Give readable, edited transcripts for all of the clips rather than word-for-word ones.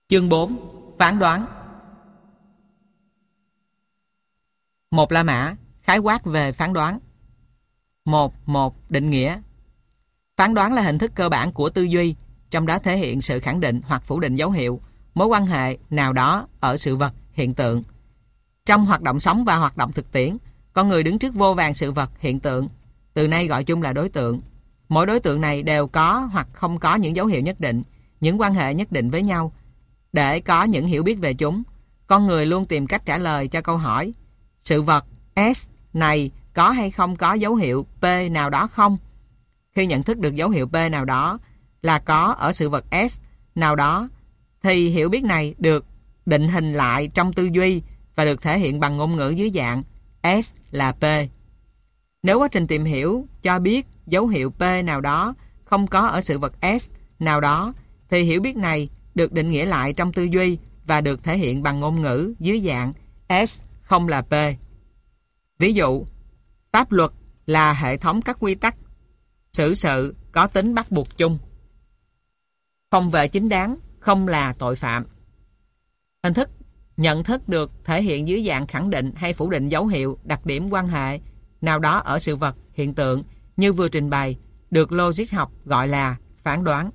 Chương 4. Phán đoán. Một La Mã khái quát về phán đoán. 1. Định nghĩa. Phán đoán là hình thức cơ bản của tư duy, trong đó thể hiện sự khẳng định hoặc phủ định dấu hiệu, mối quan hệ nào đó ở sự vật, hiện tượng. Trong hoạt động sống và hoạt động thực tiễn, con người đứng trước vô vàn sự vật, hiện tượng. Từ nay gọi chung là đối tượng. Mỗi đối tượng này đều có hoặc không có những dấu hiệu nhất định, những quan hệ nhất định với nhau. Để có những hiểu biết về chúng, con người luôn tìm cách trả lời cho câu hỏi: sự vật S này có hay không có dấu hiệu P nào đó không? Khi nhận thức được dấu hiệu P nào đó là có ở sự vật S nào đó, thì hiểu biết này được định hình lại trong tư duy và được thể hiện bằng ngôn ngữ dưới dạng S là P. Nếu quá trình tìm hiểu cho biết dấu hiệu P nào đó không có ở sự vật S nào đó, thì hiểu biết này được định nghĩa lại trong tư duy và được thể hiện bằng ngôn ngữ dưới dạng S không là P. Ví dụ, pháp luật là hệ thống các quy tắc xử sự có tính bắt buộc chung. Phòng vệ chính đáng không là tội phạm. Hình thức nhận thức được thể hiện dưới dạng khẳng định hay phủ định dấu hiệu, đặc điểm, quan hệ nào đó ở sự vật, hiện tượng như vừa trình bày, được logic học gọi là phán đoán.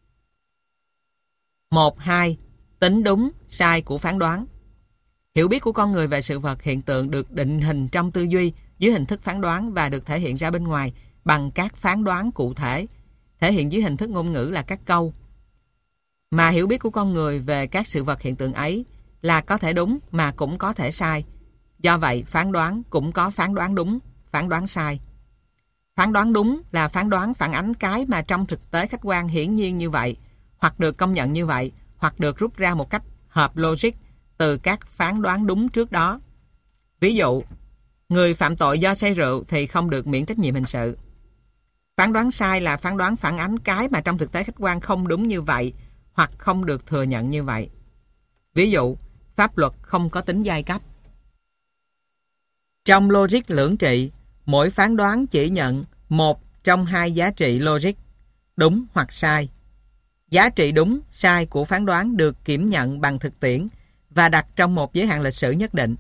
1.2. Tính đúng, sai của phán đoán. Hiểu biết của con người về sự vật, hiện tượng được định hình trong tư duy dưới hình thức phán đoán và được thể hiện ra bên ngoài bằng các phán đoán cụ thể, thể hiện dưới hình thức ngôn ngữ là các câu. Mà hiểu biết của con người về các sự vật, hiện tượng ấy là có thể đúng mà cũng có thể sai. Do vậy, phán đoán cũng có phán đoán đúng, phán đoán sai. Phán đoán đúng là phán đoán phản ánh cái mà trong thực tế khách quan hiển nhiên như vậy, hoặc được công nhận như vậy, hoặc được rút ra một cách hợp logic từ các phán đoán đúng trước đó. Ví dụ, người phạm tội do say rượu thì không được miễn trách nhiệm hình sự. Phán đoán sai là phán đoán phản ánh cái mà trong thực tế khách quan không đúng như vậy, hoặc không được thừa nhận như vậy. Ví dụ, pháp luật không có tính giai cấp. Trong logic lưỡng trị, mỗi phán đoán chỉ nhận một trong hai giá trị logic, đúng hoặc sai. Giá trị đúng, sai của phán đoán được kiểm nhận bằng thực tiễn và đặt trong một giới hạn lịch sử nhất định.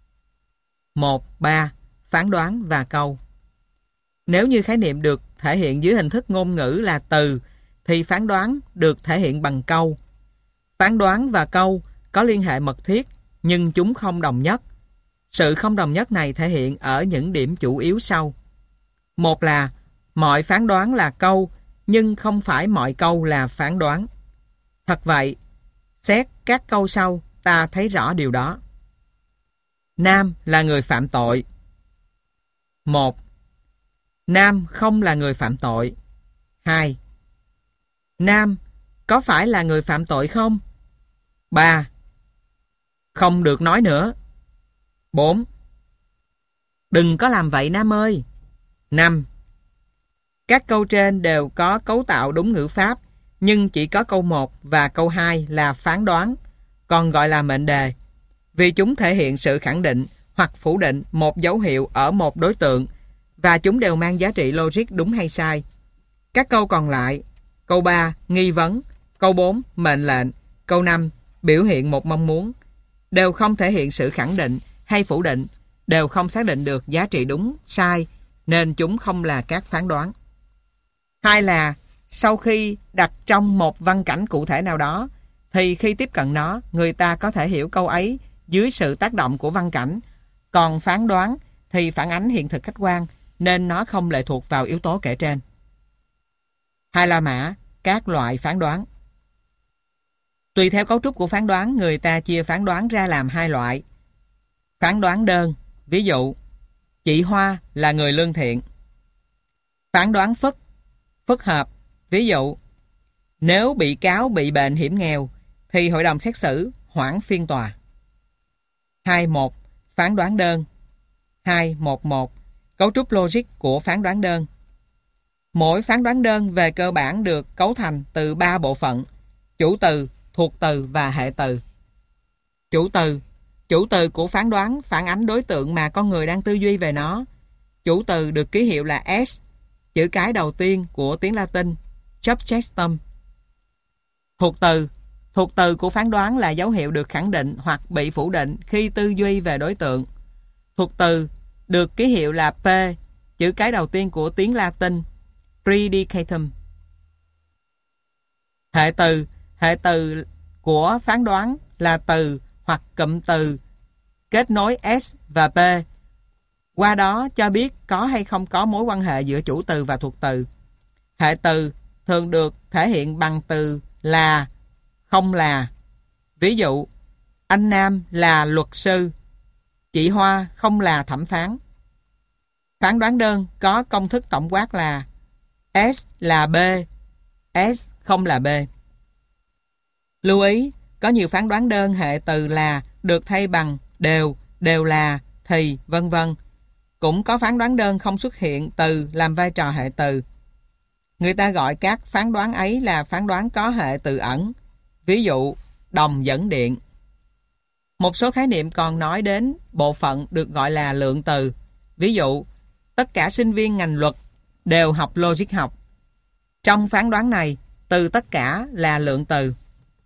1.3. Phán đoán và câu. Nếu như khái niệm được thể hiện dưới hình thức ngôn ngữ là từ, thì phán đoán được thể hiện bằng câu. Phán đoán và câu có liên hệ mật thiết, nhưng chúng không đồng nhất. Sự không đồng nhất này thể hiện ở những điểm chủ yếu sau. Một là mọi phán đoán là câu, nhưng không phải mọi câu là phán đoán. Thật vậy, xét các câu sau, ta thấy rõ điều đó. Nam là người phạm tội. 1. Nam không là người phạm tội. 2. Nam có phải là người phạm tội không? 3. Không được nói nữa. 4. Đừng có làm vậy Nam ơi. 5. Các câu trên đều có cấu tạo đúng ngữ pháp, nhưng chỉ có câu 1 và câu 2 là phán đoán, còn gọi là mệnh đề, vì chúng thể hiện sự khẳng định hoặc phủ định một dấu hiệu ở một đối tượng, và chúng đều mang giá trị logic đúng hay sai. Các câu còn lại, câu 3 nghi vấn, câu 4 mệnh lệnh, câu 5 biểu hiện một mong muốn, đều không thể hiện sự khẳng định hay phủ định, đều không xác định được giá trị đúng, sai, nên chúng không là các phán đoán. Hai là sau khi đặt trong một văn cảnh cụ thể nào đó, thì khi tiếp cận nó, người ta có thể hiểu câu ấy dưới sự tác động của văn cảnh. Còn phán đoán thì phản ánh hiện thực khách quan, nên nó không lệ thuộc vào yếu tố kể trên. Hai La Mã, các loại phán đoán. Tùy theo cấu trúc của phán đoán, người ta chia phán đoán ra làm hai loại. Phán đoán đơn, ví dụ, chị Hoa là người lương thiện. Phán đoán phức, phức hợp, ví dụ, nếu bị cáo bị bệnh hiểm nghèo, thì hội đồng xét xử hoãn phiên tòa. 2.1. Phán đoán đơn. 2.1.1. Cấu trúc logic của phán đoán đơn. Mỗi phán đoán đơn về cơ bản được cấu thành từ 3 bộ phận: chủ từ, thuộc từ và hệ từ. Chủ từ. Chủ từ của phán đoán phản ánh đối tượng mà con người đang tư duy về nó. Chủ từ được ký hiệu là S, chữ cái đầu tiên của tiếng Latin subjectum. Thuộc từ. Thuộc từ của phán đoán là dấu hiệu được khẳng định hoặc bị phủ định khi tư duy về đối tượng. Thuộc từ được ký hiệu là P, chữ cái đầu tiên của tiếng Latin, predicatum. Hệ từ của phán đoán là từ hoặc cụm từ kết nối S và P, qua đó cho biết có hay không có mối quan hệ giữa chủ từ và thuộc từ. Hệ từ thường được thể hiện bằng từ là, không là. Ví dụ, anh Nam là luật sư, chị Hoa không là thẩm phán. Phán đoán đơn có công thức tổng quát là S là B, S không là B. Lưu ý, có nhiều phán đoán đơn hệ từ là được thay bằng đều, đều là, thì, vân vân. Cũng có phán đoán đơn không xuất hiện từ làm vai trò hệ từ. Người ta gọi các phán đoán ấy là phán đoán có hệ từ ẩn. Ví dụ, đồng dẫn điện. Một số khái niệm còn nói đến bộ phận được gọi là lượng từ. Ví dụ, tất cả sinh viên ngành luật đều học logic học. Trong phán đoán này, từ tất cả là lượng từ.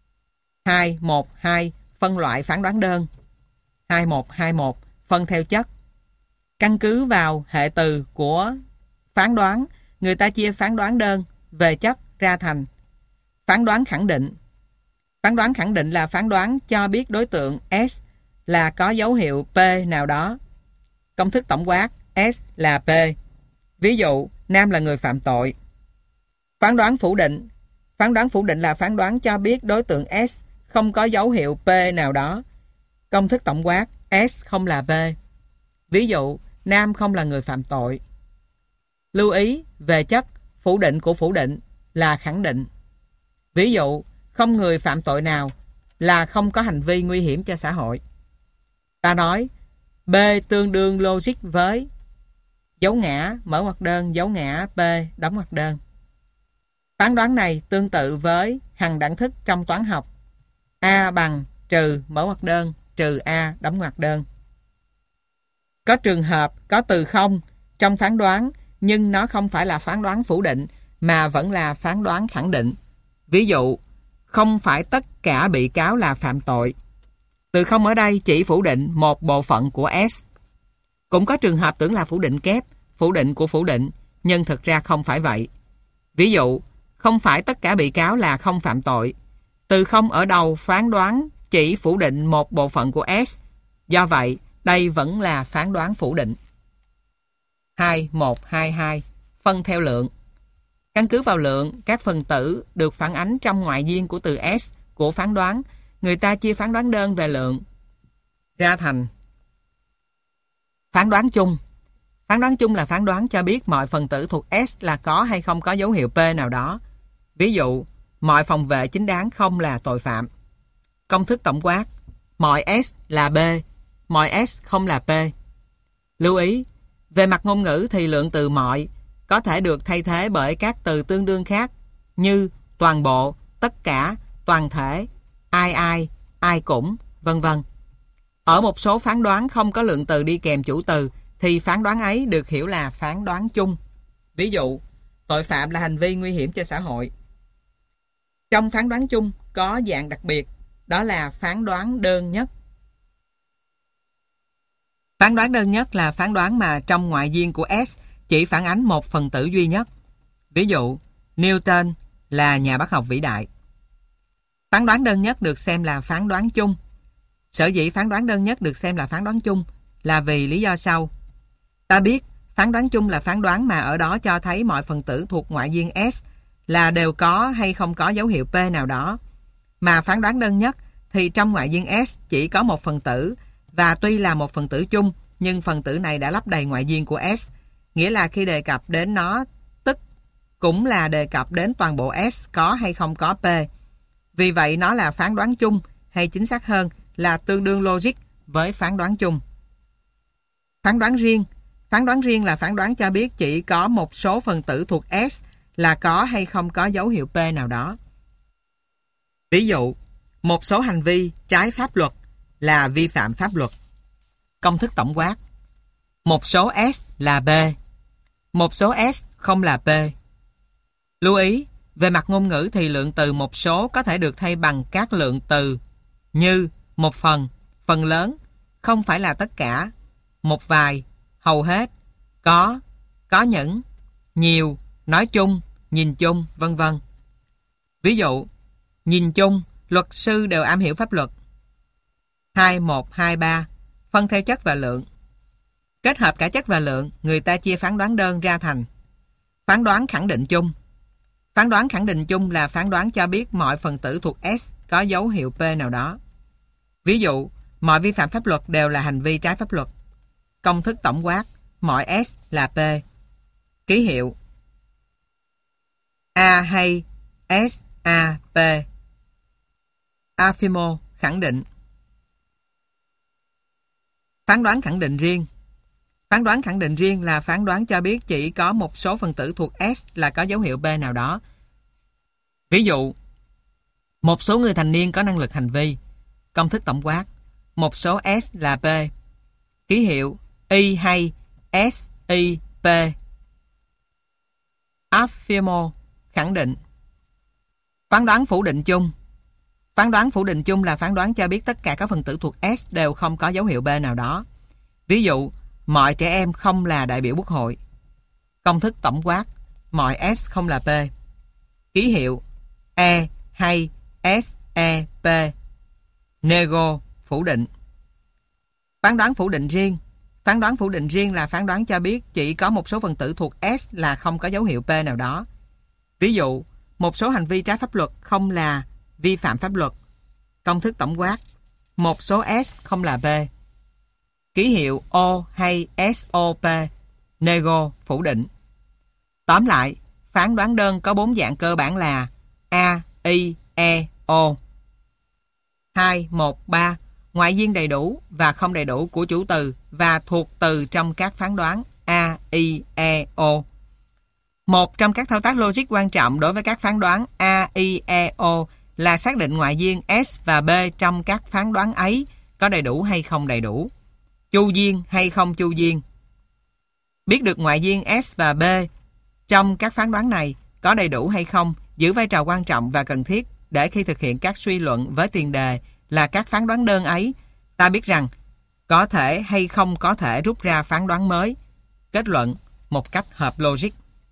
2-1-2 phân loại phán đoán đơn. 2-1-2-1 phân theo chất. Căn cứ vào hệ từ của phán đoán, người ta chia phán đoán đơn về chất ra thành phán đoán khẳng định. Phán đoán khẳng định là phán đoán cho biết đối tượng S là có dấu hiệu P nào đó. Công thức tổng quát S là P. Ví dụ, Nam là người phạm tội. Phán đoán phủ định. Phán đoán phủ định là phán đoán cho biết đối tượng S không có dấu hiệu P nào đó. Công thức tổng quát S không là P. Ví dụ, Nam không là người phạm tội. Lưu ý về chất, phủ định của phủ định là khẳng định. Ví dụ, không người phạm tội nào là không có hành vi nguy hiểm cho xã hội. Ta nói, B tương đương logic với dấu ngã, mở ngoặc đơn, dấu ngã, P, đóng ngoặc đơn. Phán đoán này tương tự với hằng đẳng thức trong toán học. A bằng trừ, mở ngoặc đơn, trừ A, đóng ngoặc đơn. Có trường hợp có từ không trong phán đoán, nhưng nó không phải là phán đoán phủ định, mà vẫn là phán đoán khẳng định. Ví dụ, không phải tất cả bị cáo là phạm tội. Từ không ở đây chỉ phủ định một bộ phận của S. Cũng có trường hợp tưởng là phủ định kép, phủ định của phủ định, nhưng thực ra không phải vậy. Ví dụ, không phải tất cả bị cáo là không phạm tội. Từ không ở đầu phán đoán chỉ phủ định một bộ phận của S. Do vậy, đây vẫn là phán đoán phủ định. 2-1-2-2 phân theo lượng. Căn cứ vào lượng, các phần tử được phản ánh trong ngoại duyên của từ S của phán đoán, người ta chia phán đoán đơn về lượng ra thành phán đoán chung. Phán đoán chung là phán đoán cho biết mọi phần tử thuộc S là có hay không có dấu hiệu P nào đó. Ví dụ, mọi phòng vệ chính đáng không là tội phạm. Công thức tổng quát, mọi S là B, mọi S không là P. Lưu ý, về mặt ngôn ngữ thì lượng từ mọi có thể được thay thế bởi các từ tương đương khác như toàn bộ, tất cả, toàn thể, ai cũng, vân vân. Ở một số phán đoán không có lượng từ đi kèm chủ từ thì phán đoán ấy được hiểu là phán đoán chung. Ví dụ, tội phạm là hành vi nguy hiểm cho xã hội. Trong phán đoán chung có dạng đặc biệt, đó là phán đoán đơn nhất. Phán đoán đơn nhất là phán đoán mà trong ngoại duyên của S chỉ phản ánh một phần tử duy nhất. Ví dụ, Newton là nhà bác học vĩ đại. Phán đoán đơn nhất được xem là phán đoán chung. Sở dĩ phán đoán đơn nhất được xem là phán đoán chung là vì lý do sau. Ta biết phán đoán chung là phán đoán mà ở đó cho thấy mọi phần tử thuộc ngoại duyên S là đều có hay không có dấu hiệu P nào đó. Mà phán đoán đơn nhất thì trong ngoại duyên S chỉ có một phần tử, và tuy là một phần tử chung nhưng phần tử này đã lấp đầy ngoại duyên của S, nghĩa là khi đề cập đến nó tức cũng là đề cập đến toàn bộ S có hay không có P. Vì vậy nó là phán đoán chung, hay chính xác hơn là tương đương logic với phán đoán chung. Phán đoán riêng. Phán đoán riêng là phán đoán cho biết chỉ có một số phần tử thuộc S là có hay không có dấu hiệu P nào đó. Ví dụ, một số hành vi trái pháp luật là vi phạm pháp luật. Công thức tổng quát, một số S là B, một số S không là P. Lưu ý, Về mặt ngôn ngữ thì lượng từ một số có thể được thay bằng các lượng từ như một phần, phần lớn, không phải là tất cả, một vài, hầu hết, có những, nhiều, nói chung, nhìn chung, vân vân. Ví dụ, nhìn chung, luật sư đều am hiểu pháp luật. 2, 1, 2, 3, phân theo chất và lượng. Kết hợp cả chất và lượng, người ta chia phán đoán đơn ra thành phán đoán khẳng định chung. Phán đoán khẳng định chung là phán đoán cho biết mọi phần tử thuộc S có dấu hiệu P nào đó. Ví dụ, mọi vi phạm pháp luật đều là hành vi trái pháp luật. Công thức tổng quát, mọi S là P. Ký hiệu A hay S A P. Affirmo, khẳng định. Phán đoán khẳng định riêng. Phán đoán khẳng định riêng là phán đoán cho biết chỉ có một số phần tử thuộc S là có dấu hiệu P nào đó. Ví dụ, một số người thành niên có năng lực hành vi. Công thức tổng quát, một số S là P. Ký hiệu Y hay S I P. Affirmo, khẳng định. Phán đoán phủ định chung. Phán đoán phủ định chung là phán đoán cho biết tất cả các phần tử thuộc S đều không có dấu hiệu B nào đó. Ví dụ, mọi trẻ em không là đại biểu Quốc hội. Công thức tổng quát, mọi S không là P. Ký hiệu E hay S E P. Nego, phủ định. Phán đoán phủ định riêng. Phán đoán phủ định riêng là phán đoán cho biết chỉ có một số phần tử thuộc S là không có dấu hiệu P nào đó. Ví dụ, một số hành vi trái pháp luật không là vi phạm pháp luật. Công thức tổng quát, một số S không là P. Ký hiệu O hay SOP. Nego, phủ định. Tóm lại, phán đoán đơn có 4 dạng cơ bản là A, I, E, O. 2, 1, 3. Ngoại duyên đầy đủ và không đầy đủ của chủ từ và thuộc từ trong các phán đoán A, I, E, O. Một trong các thao tác logic quan trọng đối với các phán đoán A, I, E, O là xác định ngoại duyên S và B trong các phán đoán ấy có đầy đủ hay không đầy đủ, chu duyên hay không chu duyên. Biết được ngoại duyên S và B trong các phán đoán này có đầy đủ hay không giữ vai trò quan trọng và cần thiết để khi thực hiện các suy luận với tiền đề là các phán đoán đơn ấy, ta biết rằng có thể hay không có thể rút ra phán đoán mới, kết luận một cách hợp logic.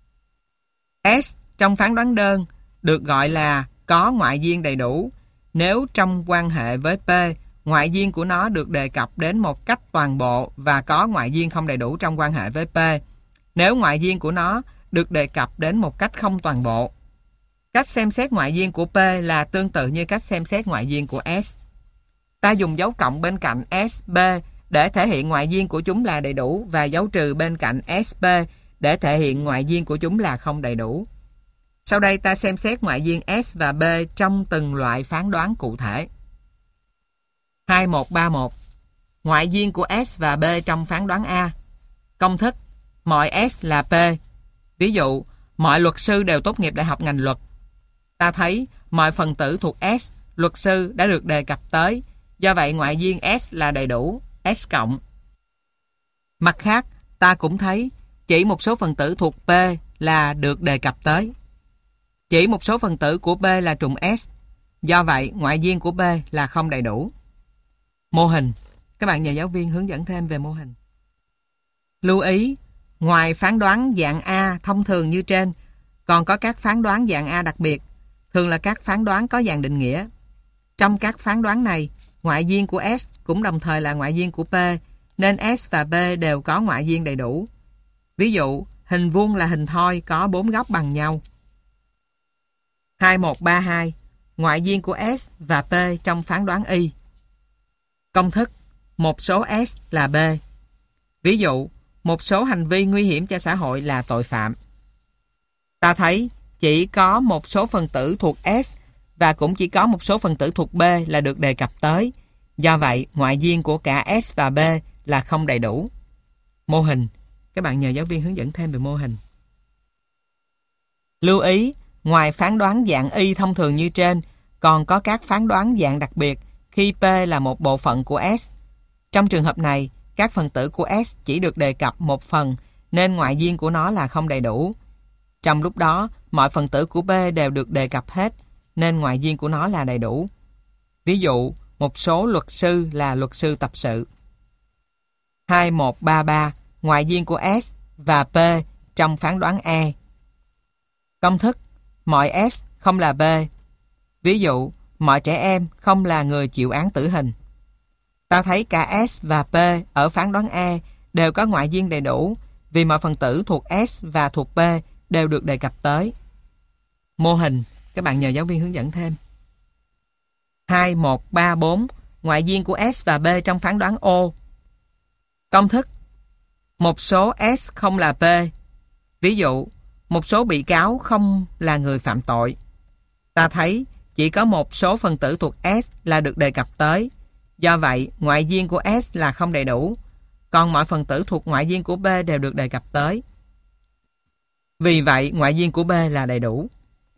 S trong phán đoán đơn được gọi là có ngoại duyên đầy đủ nếu trong quan hệ với P, ngoại duyên của nó được đề cập đến một cách toàn bộ và có ngoại duyên không đầy đủ trong quan hệ với P, nếu ngoại duyên của nó được đề cập đến một cách không toàn bộ. Cách xem xét ngoại duyên của P là tương tự như cách xem xét ngoại duyên của S. Ta dùng dấu cộng bên cạnh SB để thể hiện ngoại duyên của chúng là đầy đủ và dấu trừ bên cạnh SB để thể hiện ngoại duyên của chúng là không đầy đủ. Sau đây ta xem xét ngoại duyên S và B trong từng loại phán đoán cụ thể. 2131. Ngoại duyên của S và B trong phán đoán A. Công thức, mọi S là P. Ví dụ, mọi luật sư đều tốt nghiệp đại học ngành luật. Ta thấy mọi phần tử thuộc S, luật sư đã được đề cập tới, do vậy ngoại duyên S là đầy đủ, S cộng. Mặt khác, ta cũng thấy chỉ một số phần tử thuộc P là được đề cập tới. Chỉ một số phần tử của P là trùng S, do vậy ngoại duyên của P là không đầy đủ. Mô hình. Các bạn nhờ giáo viên hướng dẫn thêm về mô hình. Lưu ý, ngoài phán đoán dạng A thông thường như trên, còn có các phán đoán dạng A đặc biệt, thường là các phán đoán có dạng định nghĩa. Trong các phán đoán này, ngoại duyên của S cũng đồng thời là ngoại duyên của P, nên S và P đều có ngoại duyên đầy đủ. Ví dụ, hình vuông là hình thoi có 4 góc bằng nhau. 2132. Ngoại duyên của S và P trong phán đoán Y. Công thức, một số S là B. Ví dụ, một số hành vi nguy hiểm cho xã hội là tội phạm. Ta thấy chỉ có một số phần tử thuộc S và cũng chỉ có một số phần tử thuộc B là được đề cập tới. Do vậy, ngoại duyên của cả S và B là không đầy đủ. Mô hình. Các bạn nhờ giáo viên hướng dẫn thêm về mô hình. Lưu ý, ngoài phán đoán dạng Y thông thường như trên, còn có các phán đoán dạng đặc biệt khi P là một bộ phận của S. Trong trường hợp này, các phần tử của S chỉ được đề cập một phần, nên ngoại duyên của nó là không đầy đủ. Trong lúc đó, mọi phần tử của B đều được đề cập hết, nên ngoại duyên của nó là đầy đủ. Ví dụ, một số luật sư là luật sư tập sự. 2133. Ngoại duyên của S và P trong phán đoán E. Công thức: mọi S không là B. Ví dụ, mọi trẻ em không là người chịu án tử hình. Ta thấy cả S và P ở phán đoán E đều có ngoại duyên đầy đủ, vì mọi phần tử thuộc S và thuộc P đều được đề cập tới. Mô hình, các bạn nhờ giáo viên hướng dẫn thêm. 2134. Ngoại duyên của S và B trong phán đoán O. Công thức: một số S không là P. Ví dụ, một số bị cáo không là người phạm tội. Ta thấy chỉ có một số phần tử thuộc S là được đề cập tới. Do vậy, ngoại duyên của S là không đầy đủ, còn mọi phần tử thuộc ngoại duyên của B đều được đề cập tới. Vì vậy, ngoại duyên của B là đầy đủ.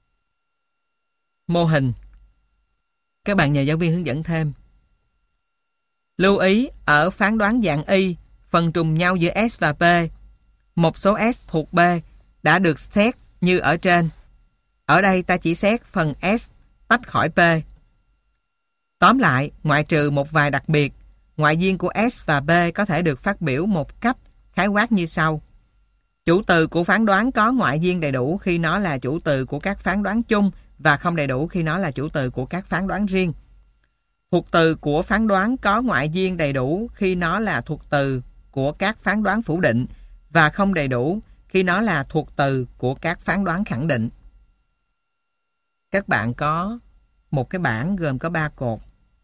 Mô hình, các bạn nhờ giáo viên hướng dẫn thêm. Lưu ý, ở phán đoán dạng Y, phần trùng nhau giữa S và P, một số S thuộc B đã được xét như ở trên. Ở đây ta chỉ xét phần S tách khỏi P. Tóm lại, ngoại trừ một vài đặc biệt, ngoại duyên của S và B có thể được phát biểu một cách khái quát như sau. Chủ từ của phán đoán có ngoại duyên đầy đủ khi nó là chủ từ của các phán đoán chung và không đầy đủ khi nó là chủ từ của các phán đoán riêng. Thuộc từ của phán đoán có ngoại duyên đầy đủ khi nó là thuộc từ của các phán đoán phủ định và không đầy đủ khi nó là thuộc từ của các phán đoán khẳng định. Các bạn có một cái bảng gồm có 3 cột.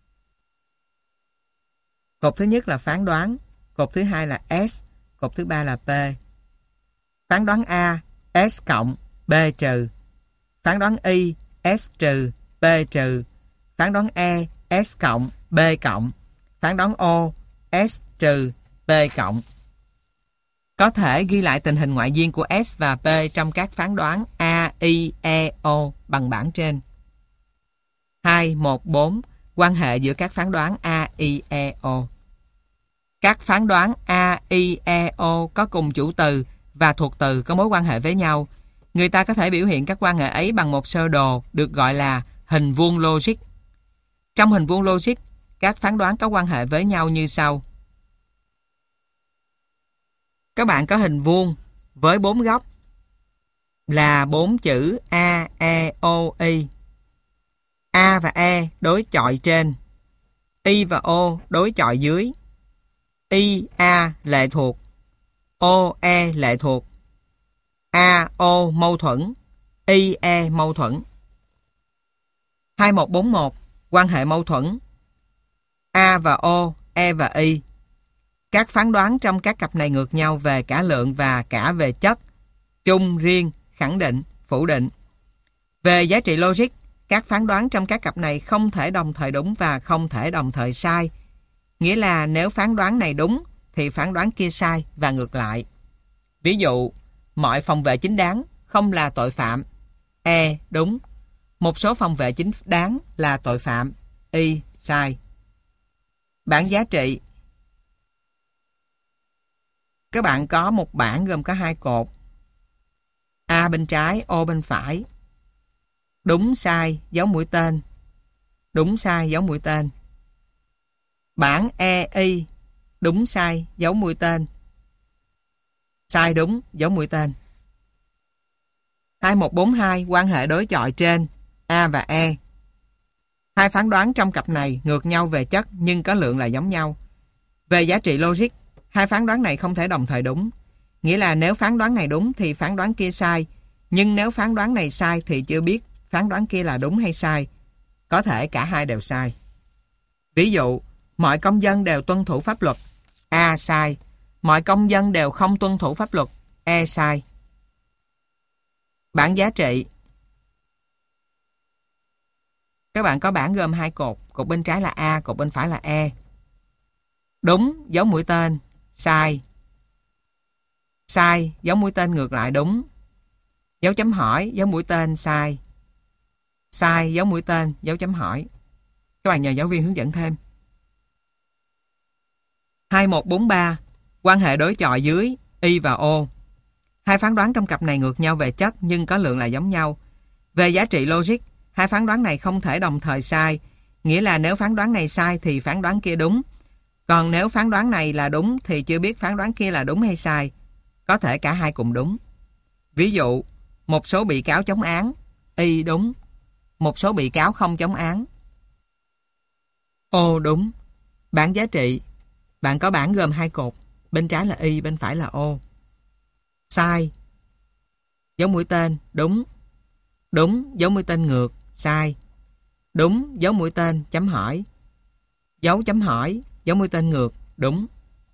Cột thứ nhất là phán đoán, cột thứ hai là S, cột thứ ba là P. Phán đoán A, S cộng, B trừ. Phán đoán Y, S trừ, P trừ. Phán đoán E, S cộng, B cộng. Phán đoán O, S trừ, P cộng. Có thể ghi lại tình hình ngoại duyên của S và P trong các phán đoán A, I, E, O bằng bảng trên. 214. Quan hệ giữa các phán đoán A, I, E, O. Các phán đoán A, I, E, O có cùng chủ từ và thuộc từ có mối quan hệ với nhau. Người ta có thể biểu hiện các quan hệ ấy bằng một sơ đồ được gọi là hình vuông logic. Trong hình vuông logic, các phán đoán có quan hệ với nhau như sau. Các bạn có hình vuông với 4 góc là 4 chữ A, E, O, I. A và E đối chọi trên, I và O đối chọi dưới. I, A lệ thuộc, O, E lệ thuộc. A, O mâu thuẫn, I, E mâu thuẫn. 2141. Quan hệ mâu thuẫn A và O, E và I. Các phán đoán trong các cặp này ngược nhau về cả lượng và cả về chất, chung, riêng, khẳng định, phủ định. Về giá trị logic, các phán đoán trong các cặp này không thể đồng thời đúng và không thể đồng thời sai. Nghĩa là nếu phán đoán này đúng, thì phán đoán kia sai và ngược lại. Ví dụ, mọi phòng vệ chính đáng không là tội phạm. E đúng. Một số phòng vệ chính đáng là tội phạm. Y sai. Bảng giá trị. Các bạn có một bảng gồm có 2 cột. A bên trái, O bên phải. Đúng sai dấu mũi tên. Đúng sai dấu mũi tên. Bảng E, I. Đúng sai dấu mũi tên. Sai đúng dấu mũi tên. 2142. Quan hệ đối chọi trên A và E. Hai phán đoán trong cặp này ngược nhau về chất nhưng có lượng là giống nhau. Về giá trị logic, hai phán đoán này không thể đồng thời đúng. Nghĩa là nếu phán đoán này đúng thì phán đoán kia sai, nhưng nếu phán đoán này sai thì chưa biết phán đoán kia là đúng hay sai. Có thể cả hai đều sai. Ví dụ, mọi công dân đều tuân thủ pháp luật. A sai. Mọi công dân đều không tuân thủ pháp luật. E sai. Bảng giá trị. Các bạn có bảng gồm 2 cột. Cột bên trái là A, cột bên phải là E. Đúng, dấu mũi tên. Sai. Sai, dấu mũi tên ngược lại đúng. Dấu chấm hỏi, dấu mũi tên sai. Sai, dấu mũi tên, dấu chấm hỏi. Các bạn nhờ giáo viên hướng dẫn thêm. 2143. Quan hệ đối chọi dưới I và O. Hai phán đoán trong cặp này ngược nhau về chất nhưng có lượng là giống nhau. Về giá trị logic, hai phán đoán này không thể đồng thời sai, nghĩa là nếu phán đoán này sai thì phán đoán kia đúng. Còn nếu phán đoán này là đúng thì chưa biết phán đoán kia là đúng hay sai. Có thể cả hai cùng đúng. Ví dụ, một số bị cáo chống án, Y đúng. Một số bị cáo không chống án, O đúng. Bảng giá trị, bạn có bảng gồm hai cột, bên trái là Y, bên phải là O. Sai, dấu mũi tên, đúng. Đúng, dấu mũi tên ngược, sai. Đúng, dấu mũi tên, chấm hỏi. Dấu chấm hỏi, dấu mũi tên ngược, đúng.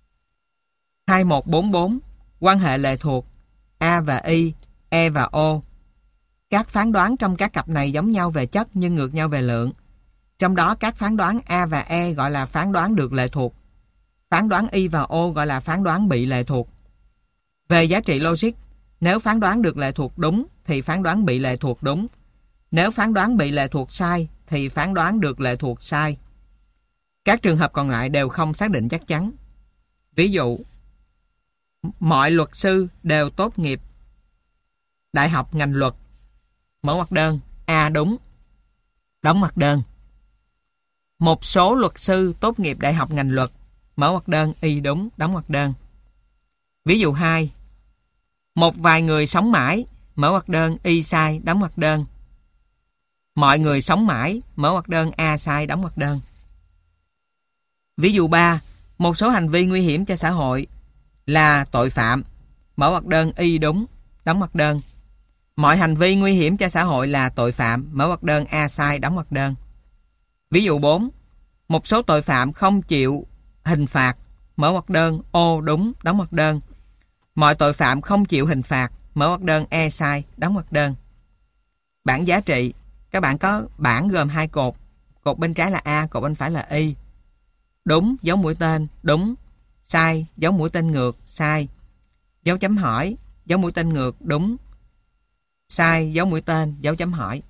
2144, quan hệ lệ thuộc A và Y, E và O. Các phán đoán trong các cặp này giống nhau về chất nhưng ngược nhau về lượng. Trong đó các phán đoán A và E gọi là phán đoán được lệ thuộc. Phán đoán Y và O gọi là phán đoán bị lệ thuộc. Về giá trị logic, nếu phán đoán được lệ thuộc đúng thì phán đoán bị lệ thuộc đúng. Nếu phán đoán bị lệ thuộc sai thì phán đoán được lệ thuộc sai. Các trường hợp còn lại đều không xác định chắc chắn. Ví dụ, mọi luật sư đều tốt nghiệp đại học ngành luật. Mở ngoặc đơn, A đúng. Đóng ngoặc đơn. Một số luật sư tốt nghiệp đại học ngành luật. Mở ngoặc đơn, Y đúng. Đóng ngoặc đơn. Ví dụ 2. Một vài người sống mãi. Mở ngoặc đơn, Y sai. Đóng ngoặc đơn. Mọi người sống mãi. Mở ngoặc đơn, A sai. Đóng ngoặc đơn. Ví dụ 3. Một số hành vi nguy hiểm cho xã hội là tội phạm. Mở ngoặc đơn, Y đúng. Đóng ngoặc đơn. Mọi hành vi nguy hiểm cho xã hội là tội phạm. Mở ngoặc đơn, A sai. Đóng ngoặc đơn. Ví dụ 4. Một số tội phạm không chịu hình phạt. Mở ngoặc đơn, O đúng. Đóng ngoặc đơn. Mọi tội phạm không chịu hình phạt. Mở ngoặc đơn, E sai. Đóng ngoặc đơn. Bảng giá trị. Các bạn có bảng gồm hai cột. Cột bên trái là A, cột bên phải là Y. Đúng, dấu mũi tên, đúng. Sai, dấu mũi tên ngược, sai. Dấu chấm hỏi, dấu mũi tên ngược, đúng. Sai, dấu mũi tên, dấu chấm hỏi.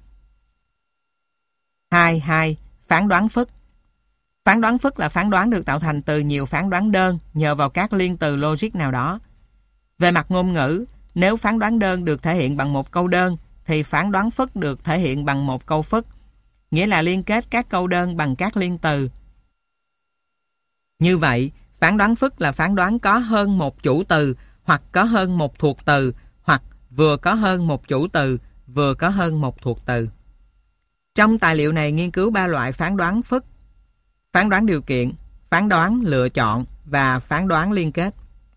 2. Phán đoán phức. Phán đoán phức là phán đoán được tạo thành từ nhiều phán đoán đơn nhờ vào các liên từ logic nào đó. Về mặt ngôn ngữ, nếu phán đoán đơn được thể hiện bằng một câu đơn thì phán đoán phức được thể hiện bằng một câu phức, nghĩa là liên kết các câu đơn bằng các liên từ. Như vậy, phán đoán phức là phán đoán có hơn một chủ từ hoặc có hơn một thuộc từ hoặc vừa có hơn một chủ từ vừa có hơn một thuộc từ. Trong tài liệu này nghiên cứu 3 loại phán đoán phức: phán đoán điều kiện, phán đoán lựa chọn và phán đoán liên kết.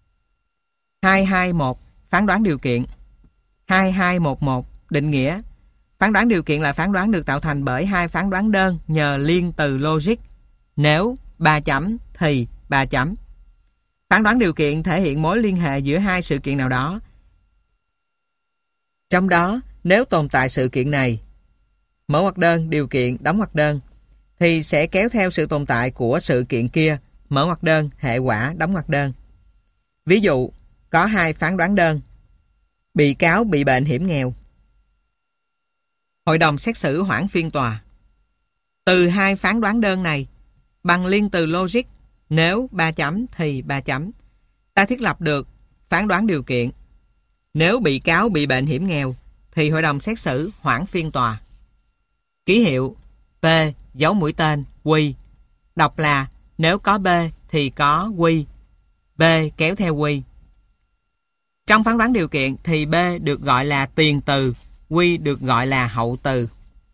221. Phán đoán điều kiện. 2211. Định nghĩa. Phán đoán điều kiện là phán đoán được tạo thành bởi hai phán đoán đơn nhờ liên từ logic. Nếu 3 chấm thì 3 chấm. Phán đoán điều kiện thể hiện mối liên hệ giữa hai sự kiện nào đó. Trong đó, nếu tồn tại sự kiện này, mở ngoặc đơn, điều kiện, đóng ngoặc đơn, thì sẽ kéo theo sự tồn tại của sự kiện kia, mở ngoặc đơn, hệ quả, đóng ngoặc đơn. Ví dụ, có hai phán đoán đơn. Bị cáo bị bệnh hiểm nghèo. Hội đồng xét xử hoãn phiên tòa. Từ hai phán đoán đơn này, bằng liên từ logic, nếu 3 chấm thì 3 chấm, ta thiết lập được phán đoán điều kiện. Nếu bị cáo bị bệnh hiểm nghèo, thì hội đồng xét xử hoãn phiên tòa. Ký hiệu P, dấu mũi tên, Q. Đọc là nếu có B thì có Q. B kéo theo Q. Trong phán đoán điều kiện thì B được gọi là tiền từ, Q được gọi là hậu từ.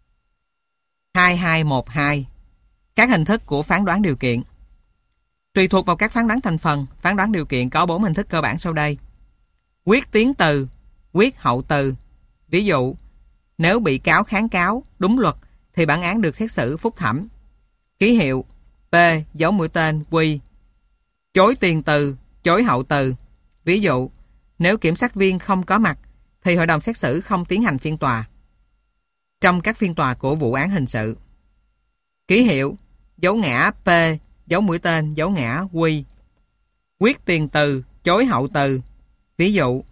2212. Các hình thức của phán đoán điều kiện. Tùy thuộc vào các phán đoán thành phần, phán đoán điều kiện có 4 hình thức cơ bản sau đây. Quyết tiến từ, quyết hậu từ. Ví dụ, nếu bị cáo kháng cáo đúng luật thì bản án được xét xử phúc thẩm. Ký hiệu P, dấu mũi tên, Q. Chối tiền từ, chối hậu từ. Ví dụ, nếu kiểm sát viên không có mặt thì hội đồng xét xử không tiến hành phiên tòa. Trong các phiên tòa của vụ án hình sự. Ký hiệu dấu ngã P, dấu mũi tên, dấu ngã Q. Quyết tiền từ, chối hậu từ. Ví dụ,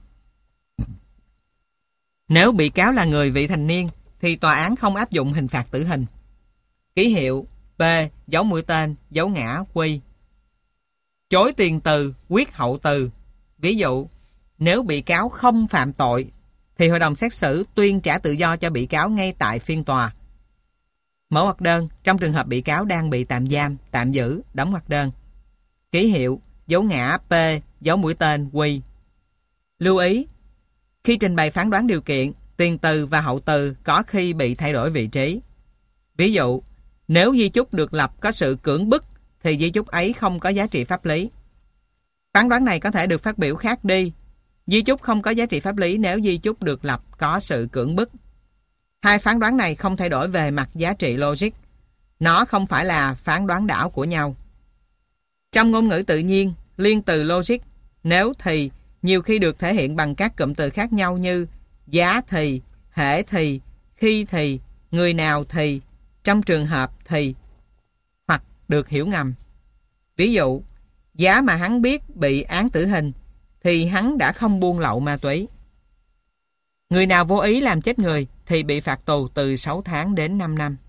nếu bị cáo là người vị thành niên thì tòa án không áp dụng hình phạt tử hình. Ký hiệu P, dấu mũi tên, dấu ngã Q. Chối tiền từ, quyết hậu từ. Ví dụ, nếu bị cáo không phạm tội, thì hội đồng xét xử tuyên trả tự do cho bị cáo ngay tại phiên tòa. Mở ngoặc đơn, trong trường hợp bị cáo đang bị tạm giam, tạm giữ, đóng ngoặc đơn. Ký hiệu, dấu ngã P, dấu mũi tên Q. Lưu ý, khi trình bày phán đoán điều kiện, tiền từ và hậu từ có khi bị thay đổi vị trí. Ví dụ, nếu di chúc được lập có sự cưỡng bức, thì di chúc ấy không có giá trị pháp lý. Phán đoán này có thể được phát biểu khác đi. Di chúc không có giá trị pháp lý nếu di chúc được lập có sự cưỡng bức. Hai phán đoán này không thay đổi về mặt giá trị logic. Nó không phải là phán đoán đảo của nhau. Trong ngôn ngữ tự nhiên, liên từ logic, nếu thì, nhiều khi được thể hiện bằng các cụm từ khác nhau như giá thì, hễ thì, khi thì, người nào thì, trong trường hợp thì, hoặc được hiểu ngầm. Ví dụ, giá mà hắn biết bị án tử hình, thì hắn đã không buôn lậu ma túy. Người nào vô ý làm chết người thì bị phạt tù từ 6 tháng đến 5 năm.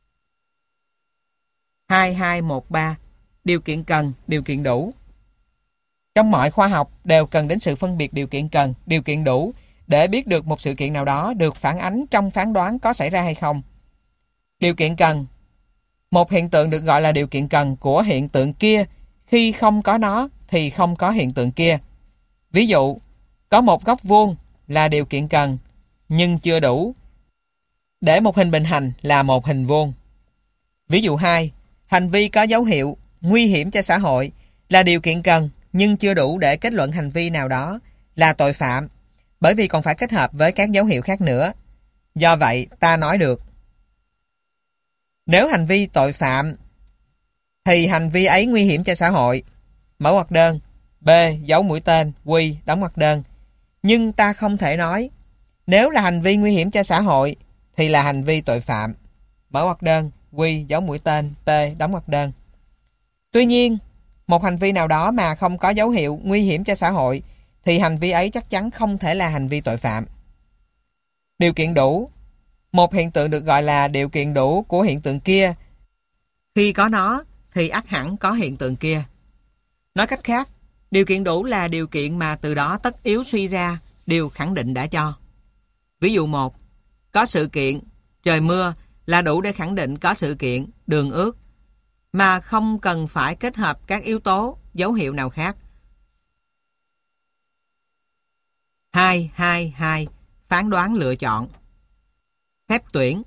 2213. Điều kiện cần, điều kiện đủ. Trong mọi khoa học đều cần đến sự phân biệt điều kiện cần, điều kiện đủ để biết được một sự kiện nào đó được phản ánh trong phán đoán có xảy ra hay không. Điều kiện cần. Một hiện tượng được gọi là điều kiện cần của hiện tượng kia, khi không có nó thì không có hiện tượng kia. Ví dụ, có một góc vuông là điều kiện cần, nhưng chưa đủ để một hình bình hành là một hình vuông. Ví dụ 2, hành vi có dấu hiệu nguy hiểm cho xã hội là điều kiện cần, nhưng chưa đủ để kết luận hành vi nào đó là tội phạm, bởi vì còn phải kết hợp với các dấu hiệu khác nữa. Do vậy, ta nói được, nếu hành vi tội phạm thì hành vi ấy nguy hiểm cho xã hội. Mở ngoặc đơn, B, dấu mũi tên, Q, đóng ngoặc đơn. Nhưng ta không thể nói, nếu là hành vi nguy hiểm cho xã hội thì là hành vi tội phạm. Mở ngoặc đơn, Q, dấu mũi tên, P, đóng ngoặc đơn. Tuy nhiên, một hành vi nào đó mà không có dấu hiệu nguy hiểm cho xã hội thì hành vi ấy chắc chắn không thể là hành vi tội phạm. Điều kiện đủ. Một hiện tượng được gọi là điều kiện đủ của hiện tượng kia. Khi có nó thì ắt hẳn có hiện tượng kia. Nói cách khác, điều kiện đủ là điều kiện mà từ đó tất yếu suy ra điều khẳng định đã cho. Ví dụ 1, có sự kiện trời mưa là đủ để khẳng định có sự kiện đường ướt, mà không cần phải kết hợp các yếu tố, dấu hiệu nào khác. 222. Phán đoán lựa chọn. Phép tuyển.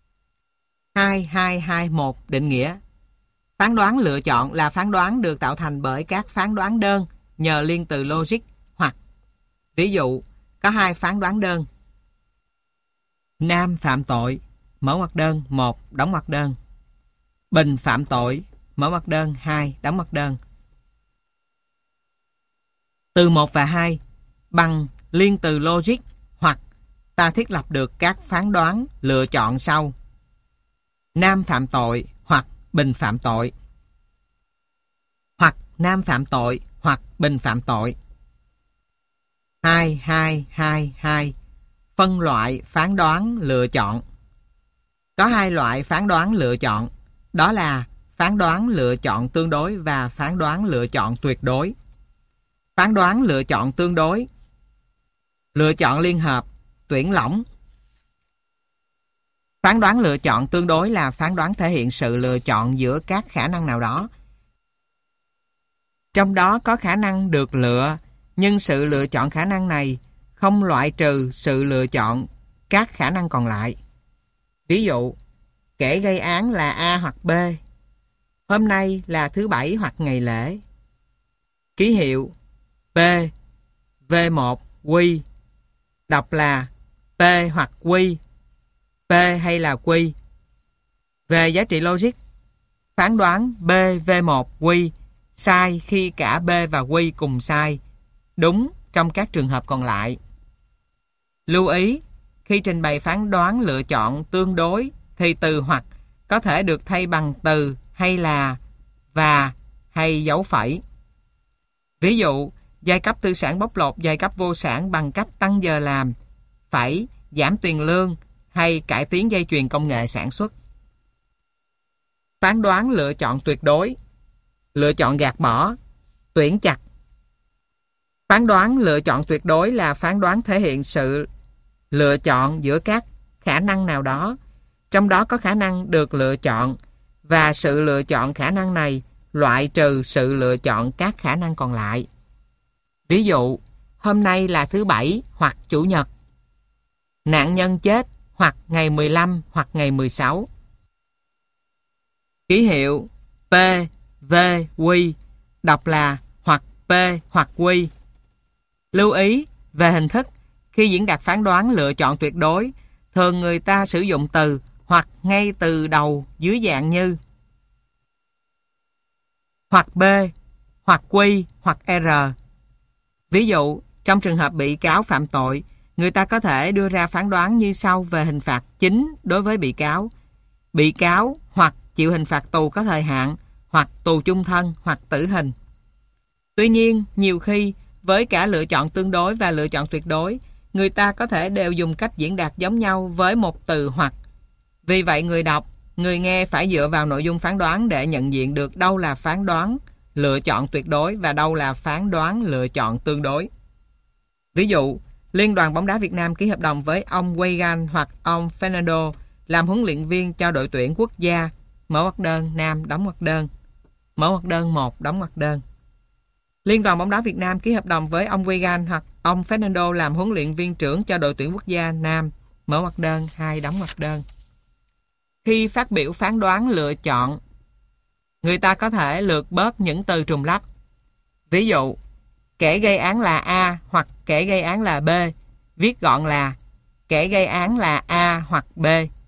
2221. Định nghĩa. Phán đoán lựa chọn là phán đoán được tạo thành bởi các phán đoán đơn nhờ liên từ logic hoặc. Ví dụ, có 2 phán đoán đơn. Nam phạm tội, mở ngoặc đơn 1, đóng ngoặc đơn. Bình phạm tội, mở ngoặc đơn 2, đóng ngoặc đơn. Từ 1 và 2, bằng liên từ logic hoặc ta thiết lập được các phán đoán lựa chọn sau. Nam phạm tội hoặc Bình phạm tội. Hoặc Nam phạm tội hoặc Bình phạm tội. 2222. Phân loại phán đoán lựa chọn. Có 2 loại phán đoán lựa chọn, đó là phán đoán lựa chọn tương đối và phán đoán lựa chọn tuyệt đối. Phán đoán lựa chọn tương đối. Lựa chọn liên hợp, tuyển lỏng. Phán đoán lựa chọn tương đối là phán đoán thể hiện sự lựa chọn giữa các khả năng nào đó. Trong đó có khả năng được lựa, nhưng sự lựa chọn khả năng này không loại trừ sự lựa chọn các khả năng còn lại. Ví dụ, kẻ gây án là A hoặc B. Hôm nay là thứ Bảy hoặc ngày lễ. Ký hiệu P, V1, Q. Đọc là P hoặc Q, P hay là Q. Về giá trị logic, phán đoán B, V1, Q sai khi cả B và Q cùng sai, đúng trong các trường hợp còn lại. Lưu ý, khi trình bày phán đoán lựa chọn tương đối thì từ hoặc có thể được thay bằng từ hay là, và hay dấu phẩy. Ví dụ, giai cấp tư sản bóc lột giai cấp vô sản bằng cách tăng giờ làm, phẩy, giảm tiền lương hay cải tiến dây chuyền công nghệ sản xuất. Phán đoán lựa chọn tuyệt đối. Lựa chọn gạt bỏ, tuyển chặt. Phán đoán lựa chọn tuyệt đối là phán đoán thể hiện sự lựa chọn giữa các khả năng nào đó, trong đó có khả năng được lựa chọn, và sự lựa chọn khả năng này loại trừ sự lựa chọn các khả năng còn lại. Ví dụ, hôm nay là thứ Bảy hoặc Chủ nhật. Nạn nhân chết hoặc ngày 15 hoặc ngày 16. Ký hiệu P, V, Q đọc là hoặc P hoặc Q. Lưu ý về hình thức, khi diễn đạt phán đoán lựa chọn tuyệt đối, thường người ta sử dụng từ hoặc ngay từ đầu dưới dạng như hoặc B, hoặc Q, hoặc R. Ví dụ, trong trường hợp bị cáo phạm tội, người ta có thể đưa ra phán đoán như sau về hình phạt chính đối với bị cáo. Bị cáo hoặc chịu hình phạt tù có thời hạn, hoặc tù chung thân, hoặc tử hình. Tuy nhiên, nhiều khi, với cả lựa chọn tương đối và lựa chọn tuyệt đối, người ta có thể đều dùng cách diễn đạt giống nhau với một từ hoặc. Vì vậy người đọc, người nghe phải dựa vào nội dung phán đoán để nhận diện được đâu là phán đoán lựa chọn tuyệt đối và đâu là phán đoán lựa chọn tương đối. Ví dụ, Liên đoàn bóng đá Việt Nam ký hợp đồng với ông Weigand hoặc ông Fernando làm huấn luyện viên cho đội tuyển quốc gia. Mở ngoặc đơn, Nam, đóng ngoặc đơn. Mở ngoặc đơn 1, đóng ngoặc đơn. Liên đoàn bóng đá Việt Nam ký hợp đồng với ông Weigand hoặc ông Fernando làm huấn luyện viên trưởng cho đội tuyển quốc gia Nam. Mở ngoặc đơn, 2, đóng ngoặc đơn. Khi phát biểu phán đoán lựa chọn, người ta có thể lược bớt những từ trùng lắp. Ví dụ, kẻ gây án là A hoặc kẻ gây án là B, viết gọn là kẻ gây án là A hoặc B.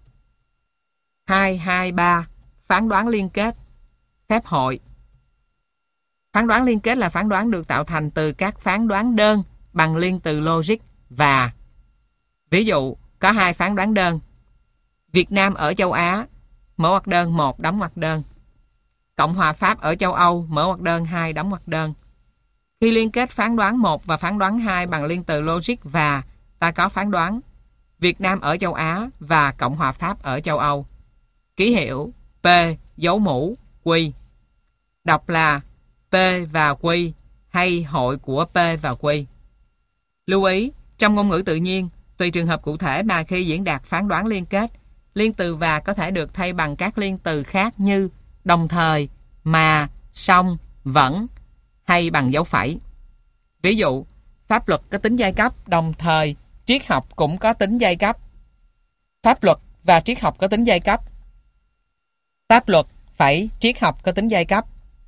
223. Phán đoán liên kết. Phép hội. Phán đoán liên kết là phán đoán được tạo thành từ các phán đoán đơn bằng liên từ logic và. Ví dụ, có 2 phán đoán đơn. Việt Nam ở châu Á, mở ngoặc đơn 1, đóng ngoặc đơn. Cộng hòa Pháp ở châu Âu, mở ngoặc đơn 2, đóng ngoặc đơn. Khi liên kết phán đoán 1 và phán đoán 2 bằng liên từ logic và, ta có phán đoán Việt Nam ở châu Á và Cộng hòa Pháp ở châu Âu. Ký hiệu P, dấu mũ, Q. Đọc là P và Q hay hội của P và Q. Lưu ý, trong ngôn ngữ tự nhiên, tùy trường hợp cụ thể mà khi diễn đạt phán đoán liên kết, liên từ và có thể được thay bằng các liên từ khác như đồng thời, mà, song, vẫn hay bằng dấu phẩy. Ví dụ, pháp luật có tính giai cấp, đồng thời triết học cũng có tính giai cấp. Pháp luật và triết học có tính giai cấp. Pháp luật phẩy triết học có tính giai cấp.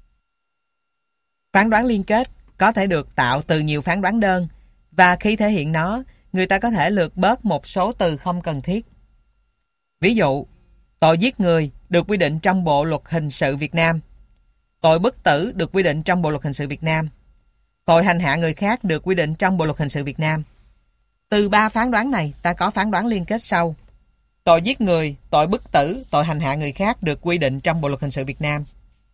Phán đoán liên kết có thể được tạo từ nhiều phán đoán đơn, và khi thể hiện nó, người ta có thể lược bớt một số từ không cần thiết. Ví dụ, tội giết người được quy định trong Bộ luật hình sự Việt Nam. Tội bức tử được quy định trong Bộ luật hình sự Việt Nam. Tội hành hạ người khác được quy định trong Bộ luật hình sự Việt Nam. Từ 3 phán đoán này, ta có phán đoán liên kết sau. Tội giết người, tội bức tử, tội hành hạ người khác được quy định trong Bộ luật hình sự Việt Nam.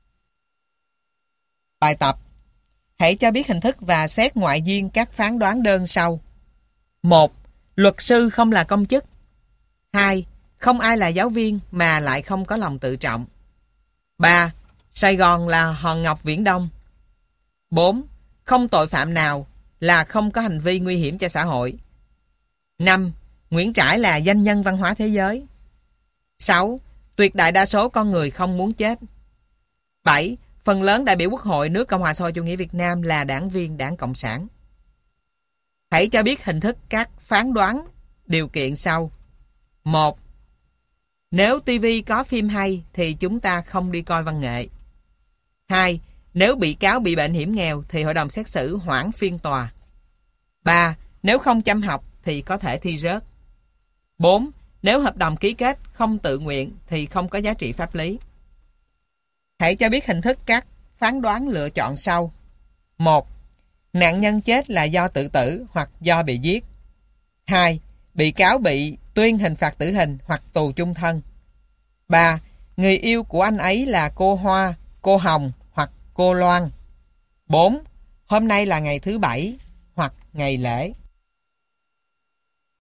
Bài tập. Hãy cho biết hình thức và xét ngoại duyên các phán đoán đơn sau. 1. Luật sư không là công chức. 2. Không ai là giáo viên mà lại không có lòng tự trọng. 3. Sài Gòn là hòn ngọc viễn đông. 4. Không tội phạm nào là không có hành vi nguy hiểm cho xã hội. 5. Nguyễn Trãi là danh nhân văn hóa thế giới. 6. Tuyệt đại đa số con người không muốn chết. 7. Phần lớn đại biểu Quốc hội nước Cộng hòa xã hội chủ nghĩa Việt Nam là đảng viên Đảng Cộng sản. Hãy cho biết hình thức các phán đoán điều kiện sau. 1. Nếu TV có phim hay thì chúng ta không đi coi văn nghệ. 2. Nếu bị cáo bị bệnh hiểm nghèo thì hội đồng xét xử hoãn phiên tòa. 3. Nếu không chăm học thì có thể thi rớt. 4. Nếu hợp đồng ký kết không tự nguyện thì không có giá trị pháp lý. Hãy cho biết hình thức các phán đoán lựa chọn sau. 1. Nạn nhân chết là do tự tử hoặc do bị giết. 2. Bị cáo bị tuyên hình phạt tử hình hoặc tù chung thân. 3. Người yêu của anh ấy là cô Hoa, cô Hồng hoặc cô Loan. 4. Hôm nay là ngày thứ Bảy hoặc ngày lễ.